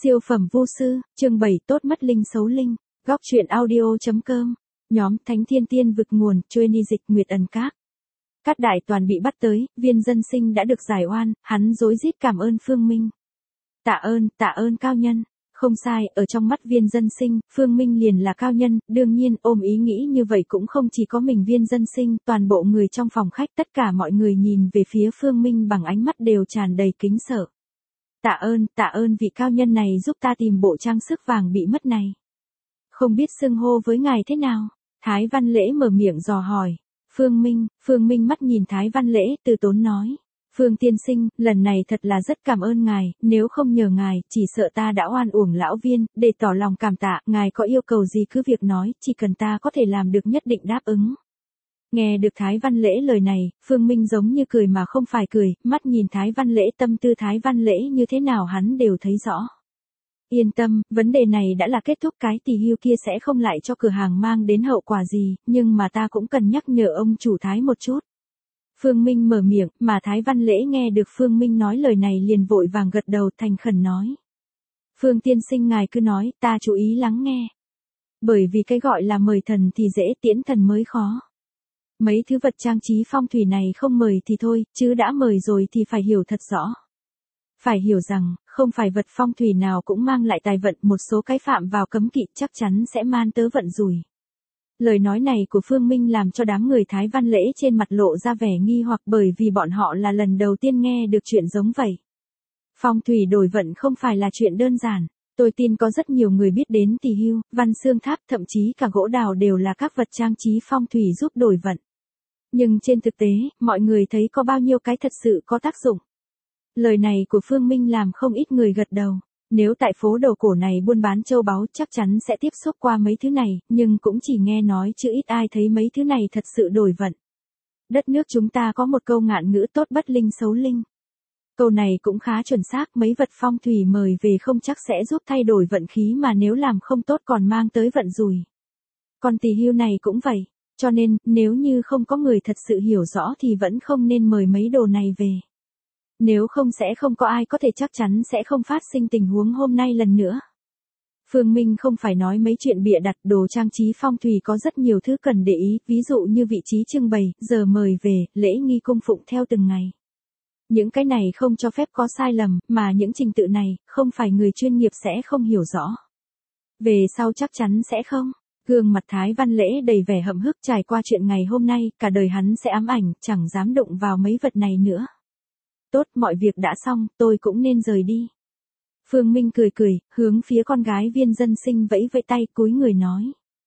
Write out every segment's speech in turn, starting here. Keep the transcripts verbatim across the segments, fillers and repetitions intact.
Siêu phẩm vô sư, chương bảy tốt mất linh xấu linh, góc truyện audio.com, nhóm Thánh Thiên Tiên vực nguồn, trôi ni dịch Nguyệt Ẩn Các. Cát Đại Toàn bị bắt tới, Viên Dân Sinh đã được giải oan, hắn rối rít cảm ơn Phương Minh. Tạ ơn, tạ ơn cao nhân. Không sai, ở trong mắt Viên Dân Sinh, Phương Minh liền là cao nhân, đương nhiên ôm ý nghĩ như vậy cũng không chỉ có mình Viên Dân Sinh, toàn bộ người trong phòng khách tất cả mọi người nhìn về phía Phương Minh bằng ánh mắt đều tràn đầy kính sợ. Tạ ơn, tạ ơn vị cao nhân này giúp ta tìm bộ trang sức vàng bị mất này. Không biết xưng hô với ngài thế nào? Thái Văn Lễ mở miệng dò hỏi. Phương Minh, Phương Minh mắt nhìn Thái Văn Lễ từ tốn nói. Phương tiên sinh, lần này thật là rất cảm ơn ngài, nếu không nhờ ngài, chỉ sợ ta đã oan uổng lão Viên, để tỏ lòng cảm tạ, ngài có yêu cầu gì cứ việc nói, chỉ cần ta có thể làm được nhất định đáp ứng. Nghe được Thái Văn Lễ lời này, Phương Minh giống như cười mà không phải cười, mắt nhìn Thái Văn Lễ tâm tư Thái Văn Lễ như thế nào hắn đều thấy rõ. Yên tâm, vấn đề này đã là kết thúc, cái tỷ hưu kia sẽ không lại cho cửa hàng mang đến hậu quả gì, nhưng mà ta cũng cần nhắc nhở ông chủ Thái một chút. Phương Minh mở miệng, mà Thái Văn Lễ nghe được Phương Minh nói lời này liền vội vàng gật đầu thành khẩn nói. Phương tiên sinh ngài cứ nói, ta chú ý lắng nghe. Bởi vì cái gọi là mời thần thì dễ, tiễn thần mới khó. Mấy thứ vật trang trí phong thủy này không mời thì thôi, chứ đã mời rồi thì phải hiểu thật rõ. Phải hiểu rằng, không phải vật phong thủy nào cũng mang lại tài vận, một số cái phạm vào cấm kỵ chắc chắn sẽ man tớ vận rủi. Lời nói này của Phương Minh làm cho đám người Thái Văn Lễ trên mặt lộ ra vẻ nghi hoặc, bởi vì bọn họ là lần đầu tiên nghe được chuyện giống vậy. Phong thủy đổi vận không phải là chuyện đơn giản. Tôi tin có rất nhiều người biết đến tỳ hưu, văn xương tháp, thậm chí cả gỗ đào đều là các vật trang trí phong thủy giúp đổi vận. Nhưng trên thực tế, mọi người thấy có bao nhiêu cái thật sự có tác dụng. Lời này của Phương Minh làm không ít người gật đầu. Nếu tại phố đầu cổ này buôn bán châu báu chắc chắn sẽ tiếp xúc qua mấy thứ này, nhưng cũng chỉ nghe nói chứ ít ai thấy mấy thứ này thật sự đổi vận. Đất nước chúng ta có một câu ngạn ngữ tốt bất linh xấu linh. Câu này cũng khá chuẩn xác, mấy vật phong thủy mời về không chắc sẽ giúp thay đổi vận khí, mà nếu làm không tốt còn mang tới vận rủi. Còn tỳ hưu này cũng vậy, cho nên nếu như không có người thật sự hiểu rõ thì vẫn không nên mời mấy đồ này về. Nếu không sẽ không có ai có thể chắc chắn sẽ không phát sinh tình huống hôm nay lần nữa. Phương Minh không phải nói mấy chuyện bịa đặt, đồ trang trí phong thủy có rất nhiều thứ cần để ý, ví dụ như vị trí trưng bày, giờ mời về, lễ nghi cung phụng theo từng ngày. Những cái này không cho phép có sai lầm, mà những trình tự này, không phải người chuyên nghiệp sẽ không hiểu rõ. Về sau chắc chắn sẽ không. Gương mặt Thái Văn Lễ đầy vẻ hậm hực, trải qua chuyện ngày hôm nay, cả đời hắn sẽ ám ảnh, chẳng dám đụng vào mấy vật này nữa. Tốt, mọi việc đã xong, tôi cũng nên rời đi. Phương Minh cười cười, hướng phía con gái Viên Dân Sinh vẫy vẫy tay, cúi người nói.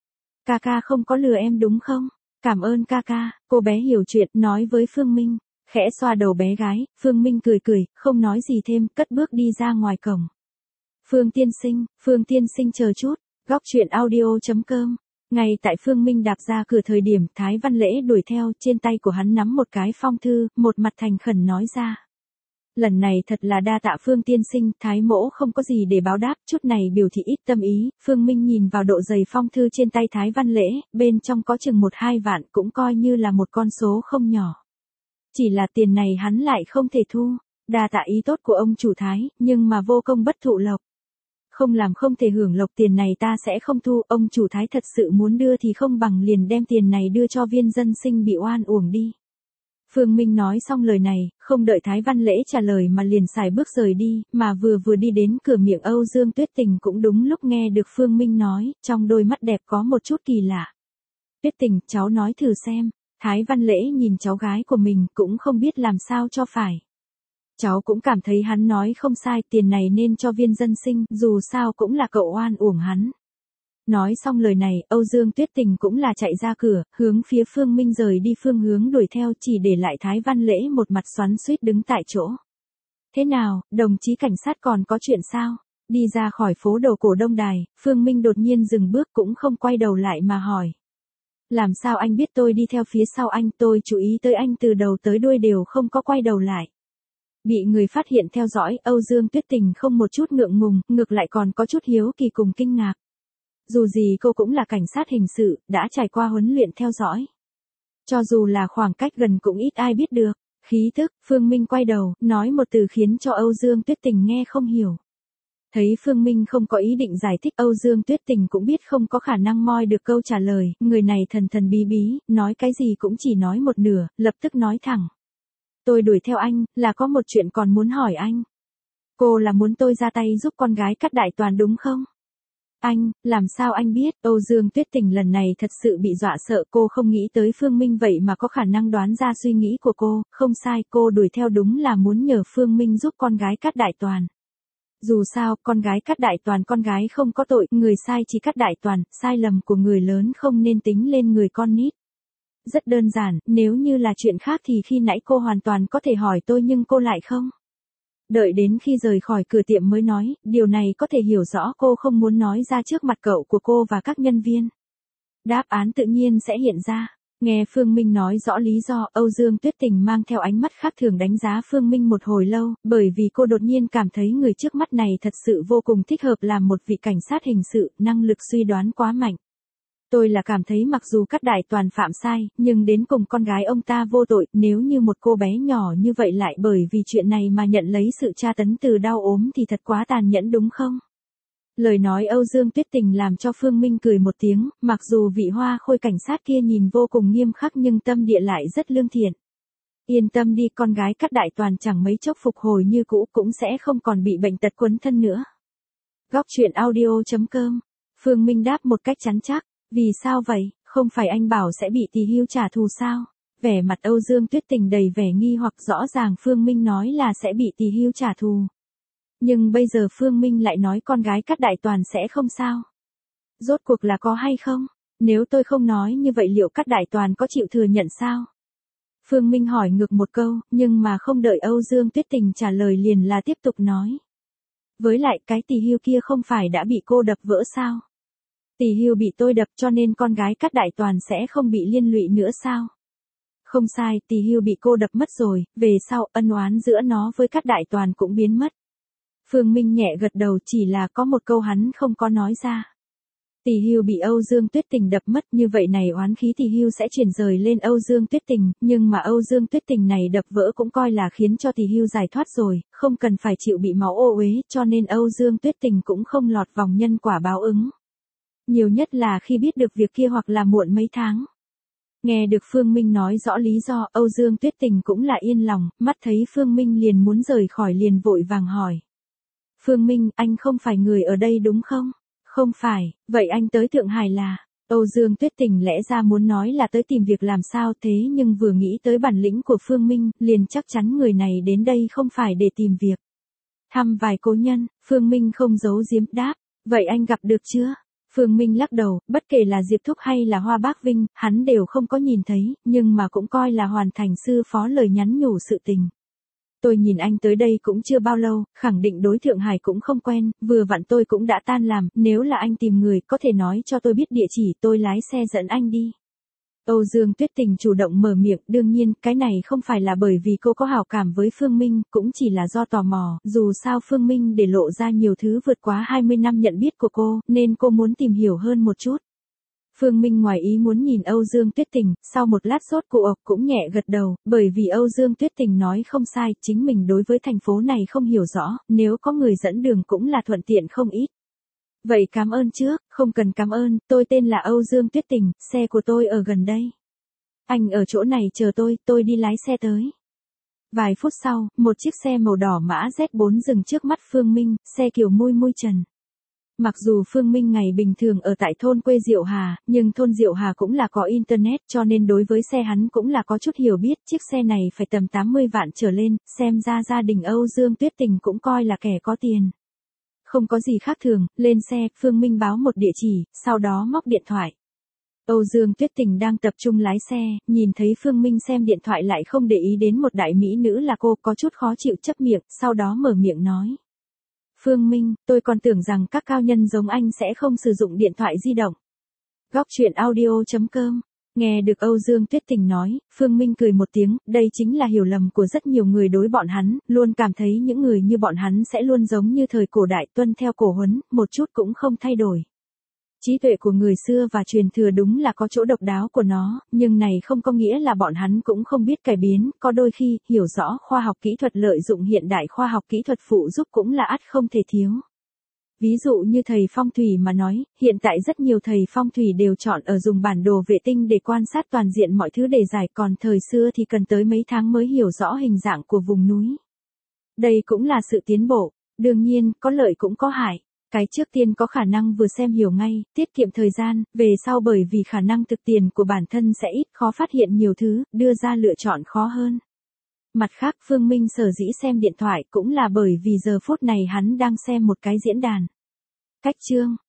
Ca ca không có lừa em đúng không? Cảm ơn ca ca. Cô bé hiểu chuyện, nói với Phương Minh. Khẽ xoa đầu bé gái, Phương Minh cười cười, không nói gì thêm, cất bước đi ra ngoài cổng. Phương tiên sinh, Phương tiên sinh chờ chút, góc truyện audio.com. Ngay tại Phương Minh đạp ra cửa thời điểm, Thái Văn Lễ đuổi theo, trên tay của hắn nắm một cái phong thư, một mặt thành khẩn nói ra. Lần này thật là đa tạ Phương tiên sinh, Thái mỗ không có gì để báo đáp, chút này biểu thị ít tâm ý. Phương Minh nhìn vào độ dày phong thư trên tay Thái Văn Lễ, bên trong có chừng một hai vạn, cũng coi như là một con số không nhỏ. Chỉ là tiền này hắn lại không thể thu, đa tạ ý tốt của ông chủ Thái, nhưng mà vô công bất thụ lộc. Không làm không thể hưởng lộc, tiền này ta sẽ không thu, ông chủ Thái thật sự muốn đưa thì không bằng liền đem tiền này đưa cho Viên Dân Sinh bị oan uổng đi. Phương Minh nói xong lời này, không đợi Thái Văn Lễ trả lời mà liền xài bước rời đi, mà vừa vừa đi đến cửa miệng Âu Dương Tuyết Tình cũng đúng lúc nghe được Phương Minh nói, trong đôi mắt đẹp có một chút kỳ lạ. Tuyết Tình, cháu nói thử xem. Thái Văn Lễ nhìn cháu gái của mình cũng không biết làm sao cho phải. Cháu cũng cảm thấy hắn nói không sai, tiền này nên cho Viên Dân Sinh, dù sao cũng là cậu oan uổng hắn. Nói xong lời này, Âu Dương Tuyết Tình cũng là chạy ra cửa, hướng phía Phương Minh rời đi phương hướng đuổi theo, chỉ để lại Thái Văn Lễ một mặt xoắn xuýt đứng tại chỗ. Thế nào, đồng chí cảnh sát còn có chuyện sao? Đi ra khỏi phố đầu cổ Đông Đài, Phương Minh đột nhiên dừng bước cũng không quay đầu lại mà hỏi. Làm sao anh biết tôi đi theo phía sau anh, tôi chú ý tới anh từ đầu tới đuôi đều không có quay đầu lại. Bị người phát hiện theo dõi, Âu Dương Tuyết Tình không một chút ngượng ngùng, ngược lại còn có chút hiếu kỳ cùng kinh ngạc. Dù gì cô cũng là cảnh sát hình sự, đã trải qua huấn luyện theo dõi. Cho dù là khoảng cách gần cũng ít ai biết được. Khí thức, Phương Minh quay đầu, nói một từ khiến cho Âu Dương Tuyết Tình nghe không hiểu. Thấy Phương Minh không có ý định giải thích, Âu Dương Tuyết Tình cũng biết không có khả năng moi được câu trả lời, người này thần thần bí bí, nói cái gì cũng chỉ nói một nửa, lập tức nói thẳng. Tôi đuổi theo anh, là có một chuyện còn muốn hỏi anh. Cô là muốn tôi ra tay giúp con gái Cát Đại Toàn đúng không? Anh, làm sao anh biết? Âu Dương Tuyết Tình lần này thật sự bị dọa sợ, cô không nghĩ tới Phương Minh vậy mà có khả năng đoán ra suy nghĩ của cô, không sai, cô đuổi theo đúng là muốn nhờ Phương Minh giúp con gái Cát Đại Toàn. Dù sao, con gái Cát Đại Toàn con gái không có tội, người sai chỉ Cát Đại Toàn, sai lầm của người lớn không nên tính lên người con nít. Rất đơn giản, nếu như là chuyện khác thì khi nãy cô hoàn toàn có thể hỏi tôi nhưng cô lại không. Đợi đến khi rời khỏi cửa tiệm mới nói, điều này có thể hiểu rõ cô không muốn nói ra trước mặt cậu của cô và các nhân viên. Đáp án tự nhiên sẽ hiện ra. Nghe Phương Minh nói rõ lý do, Âu Dương Tuyết Tình mang theo ánh mắt khác thường đánh giá Phương Minh một hồi lâu, bởi vì cô đột nhiên cảm thấy người trước mắt này thật sự vô cùng thích hợp làm một vị cảnh sát hình sự, năng lực suy đoán quá mạnh. Tôi là cảm thấy mặc dù Cát Đại Toàn phạm sai, nhưng đến cùng con gái ông ta vô tội, nếu như một cô bé nhỏ như vậy lại bởi vì chuyện này mà nhận lấy sự tra tấn từ đau ốm thì thật quá tàn nhẫn đúng không? Lời nói Âu Dương Tuyết Tình làm cho Phương Minh cười một tiếng, mặc dù vị hoa khôi cảnh sát kia nhìn vô cùng nghiêm khắc nhưng tâm địa lại rất lương thiện. Yên tâm đi, con gái Cát Đại Toàn chẳng mấy chốc phục hồi như cũ cũng sẽ không còn bị bệnh tật quấn thân nữa. Góc truyện audio chấm com. Phương Minh đáp một cách chắn chắc. Vì sao vậy, không phải anh bảo sẽ bị Tỷ Hưu trả thù sao? Vẻ mặt Âu Dương Tuyết Tình đầy vẻ nghi hoặc, rõ ràng Phương Minh nói là sẽ bị Tỷ Hưu trả thù. Nhưng bây giờ Phương Minh lại nói con gái Cát Đại Toàn sẽ không sao. Rốt cuộc là có hay không? Nếu tôi không nói như vậy liệu Cát Đại Toàn có chịu thừa nhận sao? Phương Minh hỏi ngược một câu, nhưng mà không đợi Âu Dương Tuyết Tình trả lời liền là tiếp tục nói. Với lại cái Tỷ Hưu kia không phải đã bị cô đập vỡ sao? Tỷ Hưu bị tôi đập cho nên con gái Cát Đại Toàn sẽ không bị liên lụy nữa sao? Không sai, Tỷ Hưu bị cô đập mất rồi, về sau ân oán giữa nó với Cát Đại Toàn cũng biến mất. Phương Minh nhẹ gật đầu, chỉ là có một câu hắn không có nói ra. Tỷ Hưu bị Âu Dương Tuyết Tình đập mất, như vậy này oán khí Tỷ Hưu sẽ chuyển rời lên Âu Dương Tuyết Tình, nhưng mà Âu Dương Tuyết Tình này đập vỡ cũng coi là khiến cho Tỷ Hưu giải thoát rồi, không cần phải chịu bị máu ô uế, cho nên Âu Dương Tuyết Tình cũng không lọt vòng nhân quả báo ứng. Nhiều nhất là khi biết được việc kia hoặc là muộn mấy tháng. Nghe được Phương Minh nói rõ lý do, Âu Dương Tuyết Tình cũng là yên lòng, mắt thấy Phương Minh liền muốn rời khỏi liền vội vàng hỏi. Phương Minh, anh không phải người ở đây đúng không? Không phải, vậy anh tới Thượng Hải là? Âu Dương Tuyết Tình lẽ ra muốn nói là tới tìm việc làm sao thế nhưng vừa nghĩ tới bản lĩnh của Phương Minh, liền chắc chắn người này đến đây không phải để tìm việc. Thăm vài cố nhân, Phương Minh không giấu giếm đáp, vậy anh gặp được chưa? Phương Minh lắc đầu, bất kể là Diệp Thúc hay là Hoa Bác Vinh, hắn đều không có nhìn thấy, nhưng mà cũng coi là hoàn thành sư phó lời nhắn nhủ sự tình. Tôi nhìn anh tới đây cũng chưa bao lâu, khẳng định đối Thượng Hải cũng không quen, vừa vặn tôi cũng đã tan làm, nếu là anh tìm người có thể nói cho tôi biết địa chỉ, tôi lái xe dẫn anh đi. Âu Dương Tuyết Tình chủ động mở miệng, đương nhiên, cái này không phải là bởi vì cô có hảo cảm với Phương Minh, cũng chỉ là do tò mò, dù sao Phương Minh để lộ ra nhiều thứ vượt quá hai mươi năm nhận biết của cô, nên cô muốn tìm hiểu hơn một chút. Phương Minh ngoài ý muốn nhìn Âu Dương Tuyết Tình, sau một lát sốt cụ ộc cũng nhẹ gật đầu, bởi vì Âu Dương Tuyết Tình nói không sai, chính mình đối với thành phố này không hiểu rõ, nếu có người dẫn đường cũng là thuận tiện không ít. Vậy cảm ơn trước, không cần cảm ơn, tôi tên là Âu Dương Tuyết Tình, xe của tôi ở gần đây. Anh ở chỗ này chờ tôi, tôi đi lái xe tới. Vài phút sau, một chiếc xe màu đỏ mã Z bốn dừng trước mắt Phương Minh, xe kiểu mui mui trần. Mặc dù Phương Minh ngày bình thường ở tại thôn quê Diệu Hà, nhưng thôn Diệu Hà cũng là có internet cho nên đối với xe hắn cũng là có chút hiểu biết, chiếc xe này phải tầm tám mươi vạn trở lên, xem ra gia đình Âu Dương Tuyết Tình cũng coi là kẻ có tiền. Không có gì khác thường, lên xe, Phương Minh báo một địa chỉ, sau đó móc điện thoại. Âu Dương Tuyết Tình đang tập trung lái xe, nhìn thấy Phương Minh xem điện thoại lại không để ý đến một đại mỹ nữ là cô, có chút khó chịu chấp miệng, sau đó mở miệng nói. Phương Minh, tôi còn tưởng rằng các cao nhân giống anh sẽ không sử dụng điện thoại di động. Góc truyện audio chấm com. Nghe được Âu Dương Tuyết Tình nói, Phương Minh cười một tiếng, đây chính là hiểu lầm của rất nhiều người đối bọn hắn, luôn cảm thấy những người như bọn hắn sẽ luôn giống như thời cổ đại tuân theo cổ huấn, một chút cũng không thay đổi. Trí tuệ của người xưa và truyền thừa đúng là có chỗ độc đáo của nó, nhưng này không có nghĩa là bọn hắn cũng không biết cải biến, có đôi khi, hiểu rõ khoa học kỹ thuật lợi dụng hiện đại khoa học kỹ thuật phụ giúp cũng là ắt không thể thiếu. Ví dụ như thầy phong thủy mà nói, hiện tại rất nhiều thầy phong thủy đều chọn ở dùng bản đồ vệ tinh để quan sát toàn diện mọi thứ để giải, còn thời xưa thì cần tới mấy tháng mới hiểu rõ hình dạng của vùng núi. Đây cũng là sự tiến bộ, đương nhiên, có lợi cũng có hại. Cái trước tiên có khả năng vừa xem hiểu ngay, tiết kiệm thời gian, về sau bởi vì khả năng thực tiền của bản thân sẽ ít, khó phát hiện nhiều thứ, đưa ra lựa chọn khó hơn. Mặt khác, Phương Minh sở dĩ xem điện thoại cũng là bởi vì giờ phút này hắn đang xem một cái diễn đàn. Cách chương